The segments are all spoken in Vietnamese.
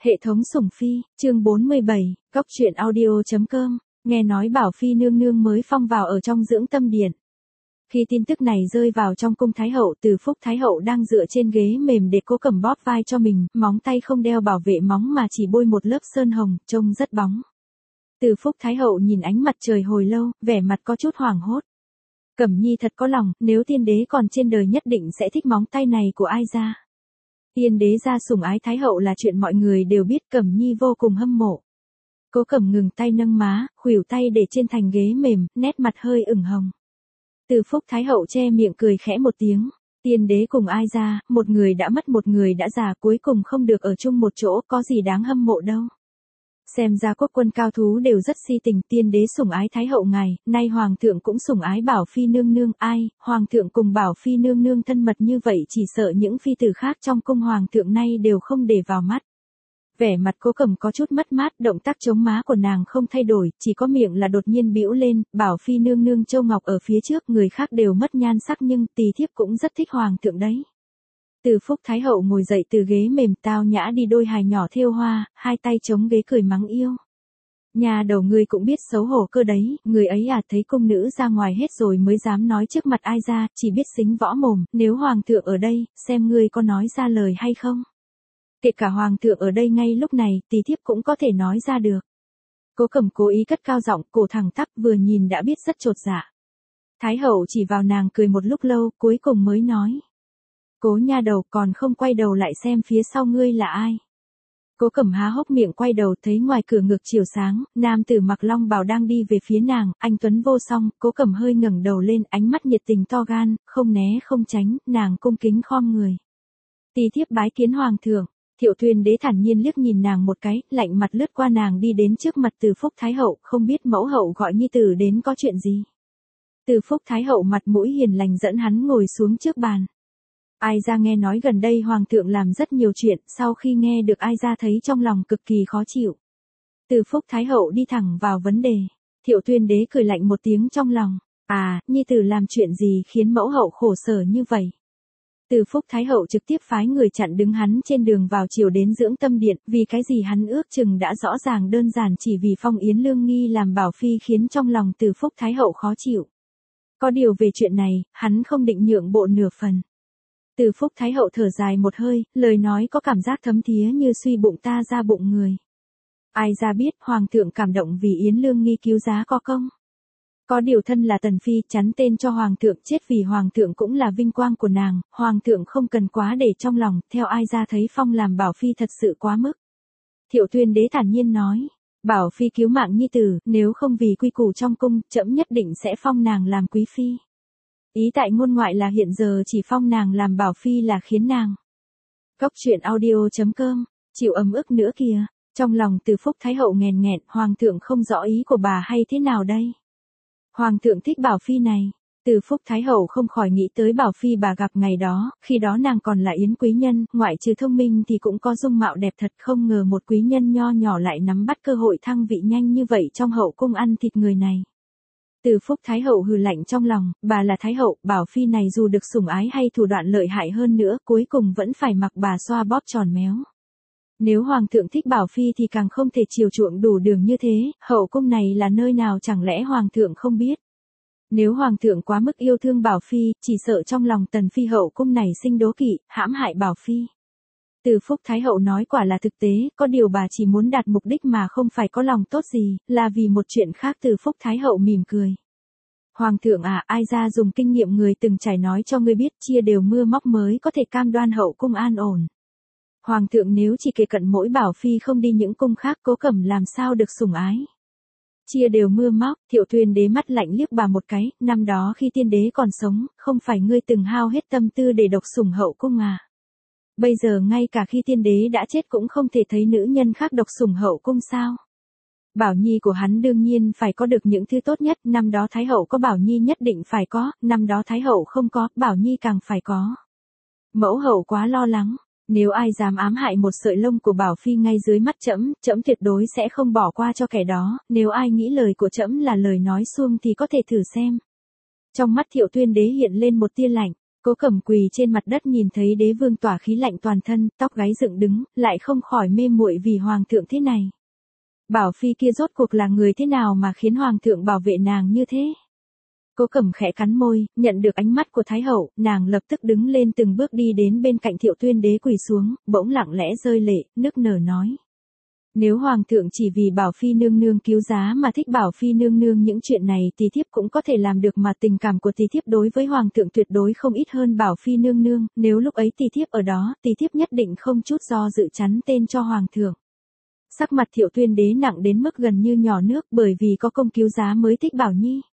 Hệ thống sủng phi, chương 47, Góc truyện audio.com, nghe nói Bảo Phi nương nương mới phong vào ở trong dưỡng tâm điện. Khi tin tức này rơi vào trong cung Thái Hậu, Từ Phúc Thái Hậu đang dựa trên ghế mềm để Cố Cẩm bóp vai cho mình, móng tay không đeo bảo vệ móng mà chỉ bôi một lớp sơn hồng, trông rất bóng. Từ Phúc Thái Hậu nhìn ánh mặt trời hồi lâu, vẻ mặt có chút hoảng hốt. Cẩm Nhi thật có lòng, nếu tiên đế còn trên đời nhất định sẽ thích móng tay này của ai ra. Tiên đế ra sủng ái Thái Hậu là chuyện mọi người đều biết, Cẩm Nhi vô cùng hâm mộ. Cố Cẩm ngừng tay nâng má, khuỷu tay để trên thành ghế mềm, nét mặt hơi ửng hồng. Từ Phúc Thái Hậu che miệng cười khẽ một tiếng. Tiên đế cùng ai ra, một người đã mất một người đã già, cuối cùng không được ở chung một chỗ, có gì đáng hâm mộ đâu. Xem ra quốc quân cao thú đều rất si tình, tiên đế sủng ái Thái Hậu ngài, nay Hoàng thượng cũng sủng ái Bảo Phi nương nương, ai, Hoàng thượng cùng Bảo Phi nương nương thân mật như vậy chỉ sợ những phi tử khác trong cung Hoàng thượng nay đều không để vào mắt. Vẻ mặt Cố Cẩm có chút mất mát, động tác chống má của nàng không thay đổi, chỉ có miệng là đột nhiên bĩu lên, Bảo Phi nương nương châu ngọc ở phía trước, người khác đều mất nhan sắc nhưng tỳ thiếp cũng rất thích Hoàng thượng đấy. Từ Phúc Thái Hậu ngồi dậy từ ghế mềm, tao nhã đi đôi hài nhỏ thêu hoa, hai tay chống ghế cười mắng yêu. Nhà đầu ngươi cũng biết xấu hổ cơ đấy, người ấy à, thấy cung nữ ra ngoài hết rồi mới dám nói trước mặt ai ra, chỉ biết xính võ mồm, nếu Hoàng thượng ở đây, xem ngươi có nói ra lời hay không. Kể cả Hoàng thượng ở đây ngay lúc này, tỳ thiếp cũng có thể nói ra được. Cố Cẩm cố ý cất cao giọng, cổ thẳng tắp, vừa nhìn đã biết rất chột dạ. Thái Hậu chỉ vào nàng cười một lúc lâu, cuối cùng mới nói. Cố nha đầu, còn không quay đầu lại xem phía sau ngươi là ai. Cố Cẩm há hốc miệng quay đầu, thấy ngoài cửa ngược chiều sáng, nam tử mặc long bào đang đi về phía nàng, anh tuấn vô song. Cố Cẩm hơi ngẩng đầu lên, ánh mắt nhiệt tình to gan, không né không tránh, nàng cung kính khom người. Tỳ thiếp bái kiến Hoàng thượng. Thiệu Thuyền đế thản nhiên liếc nhìn nàng một cái, lạnh mặt lướt qua nàng đi đến trước mặt Từ Phúc Thái Hậu, không biết mẫu hậu gọi nhi tử đến có chuyện gì. Từ Phúc Thái Hậu mặt mũi hiền lành dẫn hắn ngồi xuống trước bàn. Ai ra nghe nói gần đây Hoàng thượng làm rất nhiều chuyện, sau khi nghe được ai ra thấy trong lòng cực kỳ khó chịu. Từ Phúc Thái Hậu đi thẳng vào vấn đề. Thiệu Thuyền đế cười lạnh một tiếng trong lòng. À, nhi tử làm chuyện gì khiến mẫu hậu khổ sở như vậy? Từ Phúc Thái Hậu trực tiếp phái người chặn đứng hắn trên đường vào chiều đến dưỡng tâm điện, vì cái gì hắn ước chừng đã rõ ràng, đơn giản chỉ vì Phong Yến Lương nghi làm Bảo Phi khiến trong lòng Từ Phúc Thái Hậu khó chịu. Có điều về chuyện này, hắn không định nhượng bộ nửa phần. Từ Phúc Thái Hậu thở dài một hơi, lời nói có cảm giác thấm thía như suy bụng ta ra bụng người. Ai ra biết Hoàng thượng cảm động vì Yến Lương nghi cứu giá có công. Có điều thân là Tần Phi, chắn tên cho Hoàng thượng, chết vì Hoàng thượng cũng là vinh quang của nàng, Hoàng thượng không cần quá để trong lòng, theo ai ra thấy Phong làm Bảo Phi thật sự quá mức. Thiệu Thuyền đế thản nhiên nói, Bảo Phi cứu mạng nhi tử, nếu không vì quy củ trong cung, trẫm nhất định sẽ phong nàng làm quý phi. Ý tại ngôn ngoại là hiện giờ chỉ phong nàng làm Bảo Phi là khiến nàng. Góc truyện audio.com, chịu ấm ức nữa kìa, trong lòng Từ Phúc Thái Hậu nghẹn nghẹn, Hoàng thượng không rõ ý của bà hay thế nào đây. Hoàng thượng thích Bảo Phi này. Từ Phúc Thái Hậu không khỏi nghĩ tới Bảo Phi bà gặp ngày đó, khi đó nàng còn là yến quý nhân, ngoại trừ thông minh thì cũng có dung mạo đẹp thật, không ngờ một quý nhân nho nhỏ lại nắm bắt cơ hội thăng vị nhanh như vậy trong hậu cung ăn thịt người này. Từ Phúc Thái Hậu hừ lạnh trong lòng, bà là Thái Hậu, Bảo Phi này dù được sủng ái hay thủ đoạn lợi hại hơn nữa, cuối cùng vẫn phải mặc bà xoa bóp tròn méo. Nếu Hoàng thượng thích Bảo Phi thì càng không thể chiều chuộng đủ đường như thế, hậu cung này là nơi nào chẳng lẽ Hoàng thượng không biết. Nếu Hoàng thượng quá mức yêu thương Bảo Phi, chỉ sợ trong lòng Tần Phi hậu cung này sinh đố kỵ, hãm hại Bảo Phi. Từ Phúc Thái Hậu nói quả là thực tế, có điều bà chỉ muốn đạt mục đích mà không phải có lòng tốt gì, là vì một chuyện khác. Từ Phúc Thái Hậu mỉm cười. Hoàng thượng à, ai ra dùng kinh nghiệm người từng trải nói cho ngươi biết, chia đều mưa móc mới có thể cam đoan hậu cung an ổn. Hoàng thượng nếu chỉ kể cận mỗi Bảo Phi không đi những cung khác, Cố Cẩm làm sao được sủng ái. Chia đều mưa móc, Thiệu Thuyền đế mắt lạnh liếc bà một cái, năm đó khi tiên đế còn sống, không phải ngươi từng hao hết tâm tư để độc sủng hậu cung à. Bây giờ ngay cả khi tiên đế đã chết cũng không thể thấy nữ nhân khác độc sủng hậu cung sao. Bảo Nhi của hắn đương nhiên phải có được những thứ tốt nhất, năm đó Thái Hậu có Bảo Nhi nhất định phải có, năm đó Thái Hậu không có, Bảo Nhi càng phải có. Mẫu hậu quá lo lắng. Nếu ai dám ám hại một sợi lông của Bảo Phi ngay dưới mắt trẫm, trẫm tuyệt đối sẽ không bỏ qua cho kẻ đó, nếu ai nghĩ lời của trẫm là lời nói suông thì có thể thử xem. Trong mắt Thiệu Tuyên đế hiện lên một tia lạnh, Cố Cẩm quỳ trên mặt đất nhìn thấy đế vương tỏa khí lạnh toàn thân, tóc gáy dựng đứng, lại không khỏi mê muội vì hoàng thượng thế này. Bảo phi kia rốt cuộc là người thế nào mà khiến hoàng thượng bảo vệ nàng như thế? Cố Cẩm khẽ cắn môi, nhận được ánh mắt của Thái hậu, nàng lập tức đứng lên từng bước đi đến bên cạnh Thiệu Tuyên đế quỳ xuống, bỗng lặng lẽ rơi lệ, nức nở nói. Nếu hoàng thượng chỉ vì Bảo phi nương nương cứu giá mà thích Bảo phi nương nương những chuyện này thì thiếp cũng có thể làm được, mà tình cảm của thiếp đối với hoàng thượng tuyệt đối không ít hơn Bảo phi nương nương, nếu lúc ấy thiếp ở đó, thiếp nhất định không chút do dự chắn tên cho hoàng thượng. Sắc mặt Thiệu Tuyên đế nặng đến mức gần như nhỏ nước, bởi vì có công cứu giá mới thích Bảo Nhi.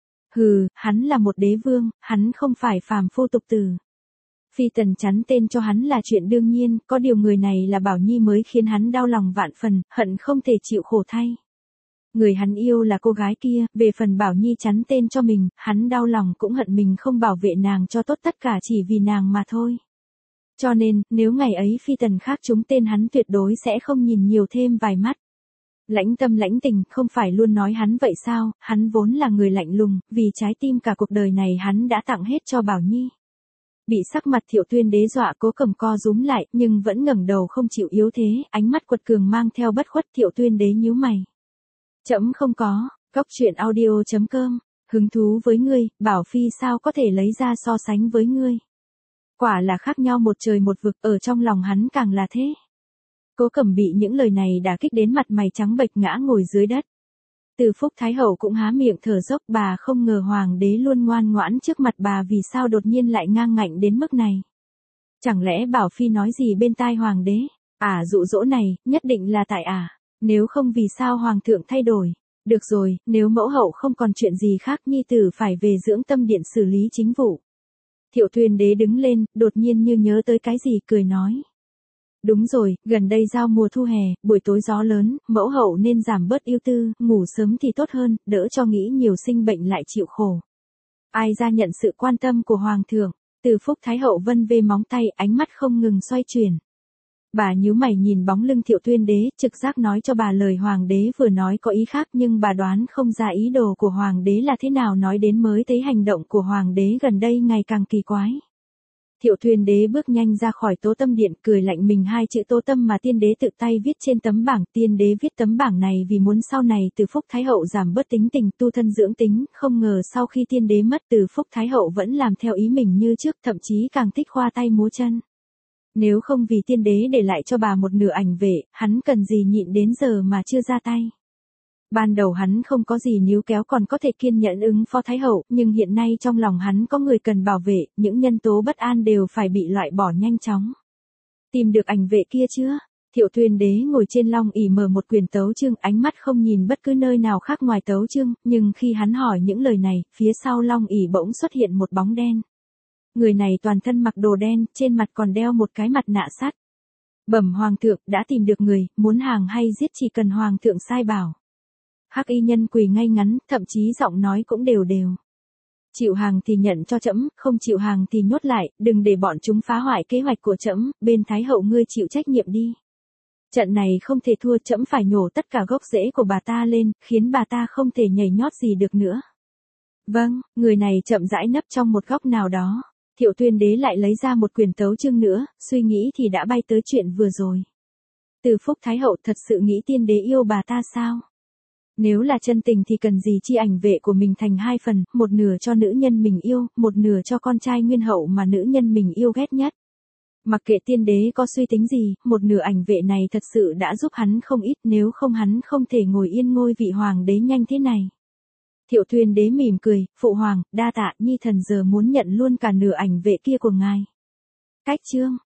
Hừ, hắn là một đế vương, hắn không phải phàm phu tục tử. Phi tần chắn tên cho hắn là chuyện đương nhiên, có điều người này là Bảo Nhi mới khiến hắn đau lòng vạn phần, hận không thể chịu khổ thay. Người hắn yêu là cô gái kia, về phần Bảo Nhi chắn tên cho mình, hắn đau lòng cũng hận mình không bảo vệ nàng cho tốt, tất cả chỉ vì nàng mà thôi. Cho nên, nếu ngày ấy phi tần khác trúng tên hắn tuyệt đối sẽ không nhìn nhiều thêm vài mắt. Lãnh tâm lãnh tình, không phải luôn nói hắn vậy sao, hắn vốn là người lạnh lùng, vì trái tim cả cuộc đời này hắn đã tặng hết cho Bảo Nhi. Bị sắc mặt Thiệu Tuyên đế dọa, Cố Cẩm co rúm lại, nhưng vẫn ngẩng đầu không chịu yếu thế, ánh mắt quật cường mang theo bất khuất. Thiệu Tuyên đế nhíu mày. Trẫm không có, Cóc truyện audio.com, hứng thú với ngươi, Bảo phi sao có thể lấy ra so sánh với ngươi. Quả là khác nhau một trời một vực, ở trong lòng hắn càng là thế. Cố Cẩm bị những lời này đả kích đến mặt mày trắng bệch ngã ngồi dưới đất. Từ Phúc Thái hậu cũng há miệng thở dốc, bà không ngờ hoàng đế luôn ngoan ngoãn trước mặt bà vì sao đột nhiên lại ngang ngạnh đến mức này. Chẳng lẽ Bảo phi nói gì bên tai hoàng đế? Dụ dỗ này, nhất định là tại nếu không vì sao hoàng thượng thay đổi. Được rồi, nếu mẫu hậu không còn chuyện gì khác, nhi tử phải về dưỡng tâm điện xử lý chính vụ. Thiệu Tuyên đế đứng lên, đột nhiên như nhớ tới cái gì, cười nói. Đúng rồi, gần đây giao mùa thu hè, buổi tối gió lớn, mẫu hậu nên giảm bớt ưu tư, ngủ sớm thì tốt hơn, đỡ cho nghĩ nhiều sinh bệnh lại chịu khổ. Ai ra nhận sự quan tâm của hoàng thượng? Từ Phúc Thái hậu vân vê móng tay, ánh mắt không ngừng xoay chuyển. Bà nhíu mày nhìn bóng lưng Thiệu Tuyên đế, trực giác nói cho bà lời hoàng đế vừa nói có ý khác, nhưng bà đoán không ra ý đồ của hoàng đế là thế nào, nói đến mới thấy hành động của hoàng đế gần đây ngày càng kỳ quái. Thiệu Tuyên đế bước nhanh ra khỏi Tố Tâm điện, cười lạnh mình hai chữ Tố Tâm mà tiên đế tự tay viết trên tấm bảng. Tiên đế viết tấm bảng này vì muốn sau này Từ Phúc Thái hậu giảm bớt tính tình, tu thân dưỡng tính, không ngờ sau khi tiên đế mất, Từ Phúc Thái hậu vẫn làm theo ý mình như trước, thậm chí càng thích khoa tay múa chân. Nếu không vì tiên đế để lại cho bà một nửa ảnh vệ, hắn cần gì nhịn đến giờ mà chưa ra tay. Ban đầu hắn không có gì níu kéo, còn có thể kiên nhẫn ứng phó Thái hậu, nhưng hiện nay trong lòng hắn có người cần bảo vệ, những nhân tố bất an đều phải bị loại bỏ nhanh chóng. Tìm được ảnh vệ kia chưa? Thiệu Tuyên đế ngồi trên long ỷ mở một quyển tấu chương, ánh mắt không nhìn bất cứ nơi nào khác ngoài tấu chương, nhưng khi hắn hỏi những lời này, phía sau long ỷ bỗng xuất hiện một bóng đen. Người này toàn thân mặc đồ đen, trên mặt còn đeo một cái mặt nạ sắt. Bẩm hoàng thượng, đã tìm được người, muốn hàng hay giết chỉ cần hoàng thượng sai bảo. Hắc y nhân quỳ ngay ngắn, thậm chí giọng nói cũng đều đều. Chịu hàng thì nhận cho trẫm, không chịu hàng thì nhốt lại, đừng để bọn chúng phá hoại kế hoạch của trẫm, bên Thái hậu ngươi chịu trách nhiệm đi. Trận này không thể thua, trẫm phải nhổ tất cả gốc rễ của bà ta lên, khiến bà ta không thể nhảy nhót gì được nữa. Vâng, người này chậm rãi nấp trong một góc nào đó. Thiệu Tuyên đế lại lấy ra một quyển tấu chương nữa, suy nghĩ thì đã bay tới chuyện vừa rồi. Từ Phúc Thái hậu thật sự nghĩ tiên đế yêu bà ta sao? Nếu là chân tình thì cần gì chia ảnh vệ của mình thành hai phần, một nửa cho nữ nhân mình yêu, một nửa cho con trai nguyên hậu mà nữ nhân mình yêu ghét nhất. Mặc kệ tiên đế có suy tính gì, một nửa ảnh vệ này thật sự đã giúp hắn không ít, nếu không hắn không thể ngồi yên ngôi vị hoàng đế nhanh thế này. Thiệu Tuyên đế mỉm cười, phụ hoàng, đa tạ, nhi thần giờ muốn nhận luôn cả nửa ảnh vệ kia của ngài. Cách chương